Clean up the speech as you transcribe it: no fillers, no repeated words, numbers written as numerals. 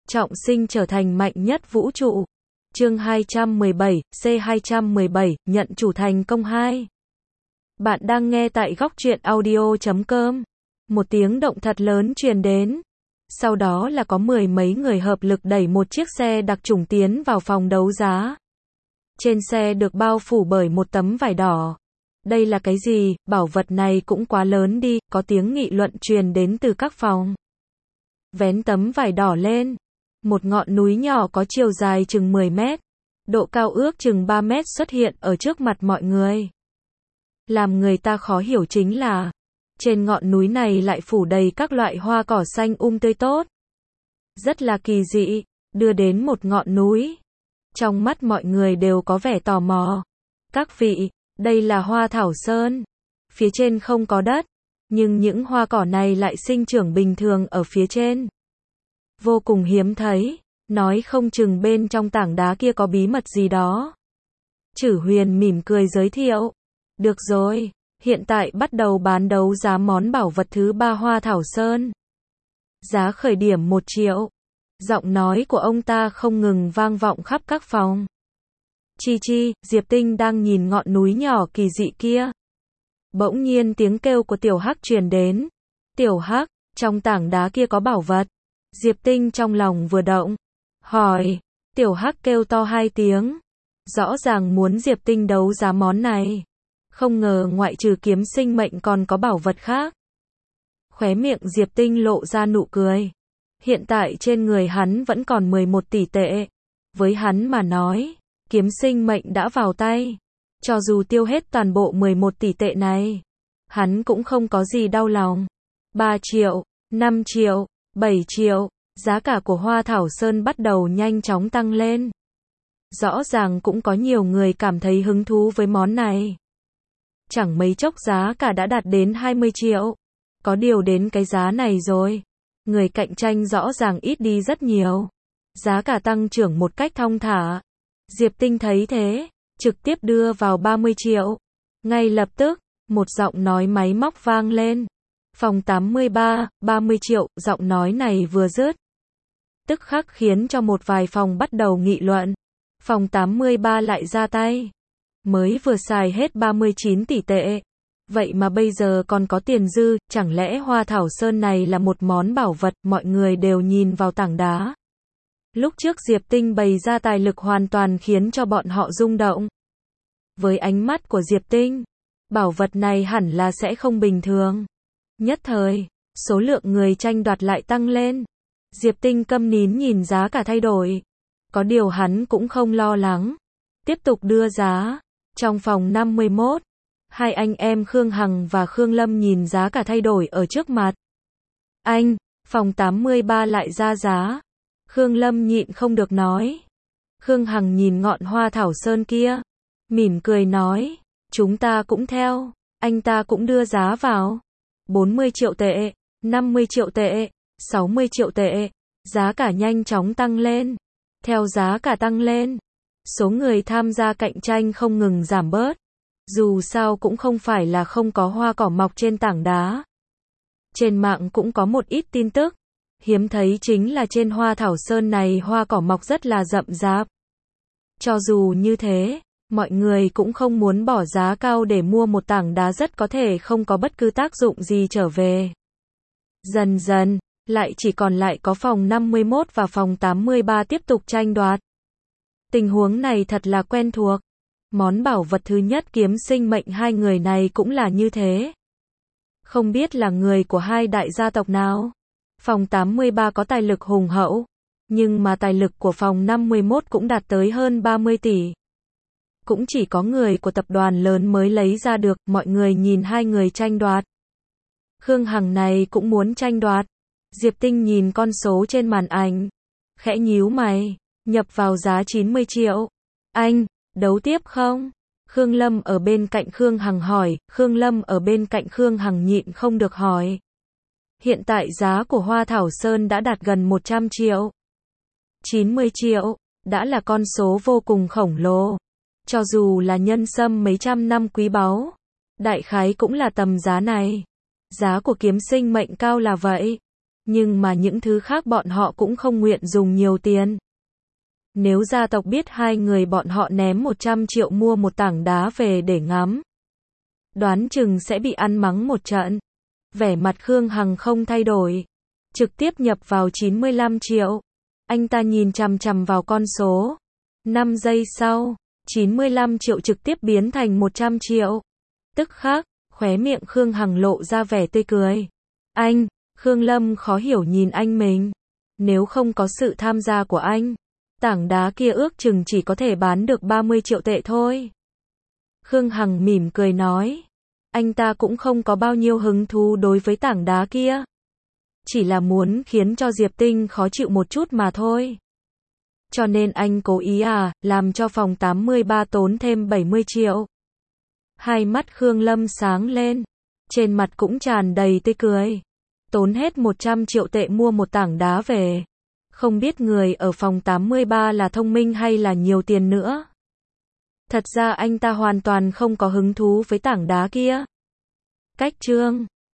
trọng sinh trở thành mạnh nhất vũ trụ. Chương 217, C217, nhận chủ thành công 2. Bạn đang nghe tại góc truyện audio.com. Một tiếng động thật lớn truyền đến. Sau đó là có mười mấy người hợp lực đẩy một chiếc xe đặc trùng tiến vào phòng đấu giá. Trên xe được bao phủ bởi một tấm vải đỏ. Đây là cái gì, bảo vật này cũng quá lớn đi, có tiếng nghị luận truyền đến từ các phòng. Vén tấm vải đỏ lên. Một ngọn núi nhỏ có chiều dài chừng 10 mét, độ cao ước chừng 3 mét xuất hiện ở trước mặt mọi người. Làm người ta khó hiểu chính là, trên ngọn núi này lại phủ đầy các loại hoa cỏ xanh tươi tốt. Rất là kỳ dị, đưa đến một ngọn núi. Trong mắt mọi người đều có vẻ tò mò. Các vị, đây là hoa thảo sơn. Phía trên không có đất, nhưng những hoa cỏ này lại sinh trưởng bình thường ở phía trên. Vô cùng hiếm thấy, nói không chừng bên trong tảng đá kia có bí mật gì đó. Chử Huyền mỉm cười giới thiệu. Được rồi, hiện tại bắt đầu bán đấu giá món bảo vật thứ 3 hoa thảo sơn. Giá khởi điểm 1 triệu. Giọng nói của ông ta không ngừng vang vọng khắp các phòng. Chi, Diệp Tinh đang nhìn ngọn núi nhỏ kỳ dị kia. Bỗng nhiên tiếng kêu của Tiểu Hắc truyền đến. Tiểu Hắc, trong tảng đá kia có bảo vật. Diệp Tinh trong lòng vừa động. Hỏi, Tiểu Hắc kêu to 2 tiếng. Rõ ràng muốn Diệp Tinh đấu giá món này. Không ngờ ngoại trừ kiếm sinh mệnh còn có bảo vật khác. Khóe miệng Diệp Tinh lộ ra nụ cười. Hiện tại trên người hắn vẫn còn 11 tỷ tệ. Với hắn mà nói, kiếm sinh mệnh đã vào tay. Cho dù tiêu hết toàn bộ 11 tỷ tệ này, hắn cũng không có gì đau lòng. 3 triệu, 5 triệu, 7 triệu, giá cả của hoa thảo sơn bắt đầu nhanh chóng tăng lên. Rõ ràng cũng có nhiều người cảm thấy hứng thú với món này. Chẳng mấy chốc giá cả đã đạt đến 20 triệu. Có điều đến cái giá này rồi, người cạnh tranh rõ ràng ít đi rất nhiều. Giá cả tăng trưởng một cách thong thả. Diệp Tinh thấy thế, trực tiếp đưa vào 30 triệu. Ngay lập tức, một giọng nói máy móc vang lên. Phòng 83, 30 triệu, giọng nói này vừa dứt. Tức khắc khiến cho một vài phòng bắt đầu nghị luận. Phòng 83 lại ra tay. Mới vừa xài hết 39 tỷ tệ. Vậy mà bây giờ còn có tiền dư, chẳng lẽ hoa thảo sơn này là một món bảo vật, mọi người đều nhìn vào tảng đá. Lúc trước Diệp Tinh bày ra tài lực hoàn toàn khiến cho bọn họ rung động. Với ánh mắt của Diệp Tinh, bảo vật này hẳn là sẽ không bình thường. Nhất thời, số lượng người tranh đoạt lại tăng lên. Diệp Tinh câm nín nhìn giá cả thay đổi. Có điều hắn cũng không lo lắng. Tiếp tục đưa giá. Trong phòng 51, hai anh em Khương Hằng và Khương Lâm nhìn giá cả thay đổi ở trước mặt. Anh, phòng 83 lại ra giá. Khương Lâm nhịn không được nói. Khương Hằng nhìn ngọn hoa thảo sơn kia, mỉm cười nói, chúng ta cũng theo. Anh ta cũng đưa giá vào. 40 triệu tệ, 50 triệu tệ, 60 triệu tệ. Giá cả nhanh chóng tăng lên. Theo giá cả tăng lên, số người tham gia cạnh tranh không ngừng giảm bớt. Dù sao cũng không phải là không có hoa cỏ mọc trên tảng đá. Trên mạng cũng có một ít tin tức. Hiếm thấy chính là trên hoa thảo sơn này hoa cỏ mọc rất là rậm rạp. Cho dù như thế, mọi người cũng không muốn bỏ giá cao để mua một tảng đá rất có thể không có bất cứ tác dụng gì trở về. Dần dần, lại chỉ còn lại có phòng 51 và phòng 83 tiếp tục tranh đoạt. Tình huống này thật là quen thuộc. Món bảo vật thứ nhất kiếm sinh mệnh hai người này cũng là như thế. Không biết là người của hai đại gia tộc nào. Phòng 83 có tài lực hùng hậu, nhưng mà tài lực của phòng 51 cũng đạt tới hơn 30 tỷ. Cũng chỉ có người của tập đoàn lớn mới lấy ra được, mọi người nhìn hai người tranh đoạt. Khương Hằng này cũng muốn tranh đoạt. Diệp Tinh nhìn con số trên màn ảnh, khẽ nhíu mày, nhập vào giá 90 triệu. Anh, đấu tiếp không? Khương Lâm ở bên cạnh Khương Hằng hỏi, Khương Lâm ở bên cạnh Khương Hằng nhịn không được hỏi. Hiện tại giá của hoa thảo sơn đã đạt gần 100 triệu. 90 triệu, đã là con số vô cùng khổng lồ. Cho dù là nhân sâm mấy trăm năm quý báu, đại khái cũng là tầm giá này. Giá của kiếm sinh mệnh cao là vậy. Nhưng mà những thứ khác bọn họ cũng không nguyện dùng nhiều tiền. Nếu gia tộc biết hai người bọn họ ném 100 triệu mua một tảng đá về để ngắm, đoán chừng sẽ bị ăn mắng một trận. Vẻ mặt Khương Hằng không thay đổi, trực tiếp nhập vào 95 triệu. Anh ta nhìn chằm chằm vào con số. 5 giây sau, 95 triệu trực tiếp biến thành 100 triệu. Tức khắc, khóe miệng Khương Hằng lộ ra vẻ tươi cười. Anh, Khương Lâm khó hiểu nhìn anh mình. Nếu không có sự tham gia của anh, tảng đá kia ước chừng chỉ có thể bán được 30 triệu tệ thôi. Khương Hằng mỉm cười nói. Anh ta cũng không có bao nhiêu hứng thú đối với tảng đá kia. Chỉ là muốn khiến cho Diệp Tinh khó chịu một chút mà thôi. Cho nên anh cố ý làm cho phòng 83 tốn thêm 70 triệu. Hai mắt Khương Lâm sáng lên. Trên mặt cũng tràn đầy tươi cười. Tốn hết 100 triệu tệ mua một tảng đá về. Không biết người ở phòng 83 là thông minh hay là nhiều tiền nữa. Thật ra anh ta hoàn toàn không có hứng thú với tảng đá kia. Cách chương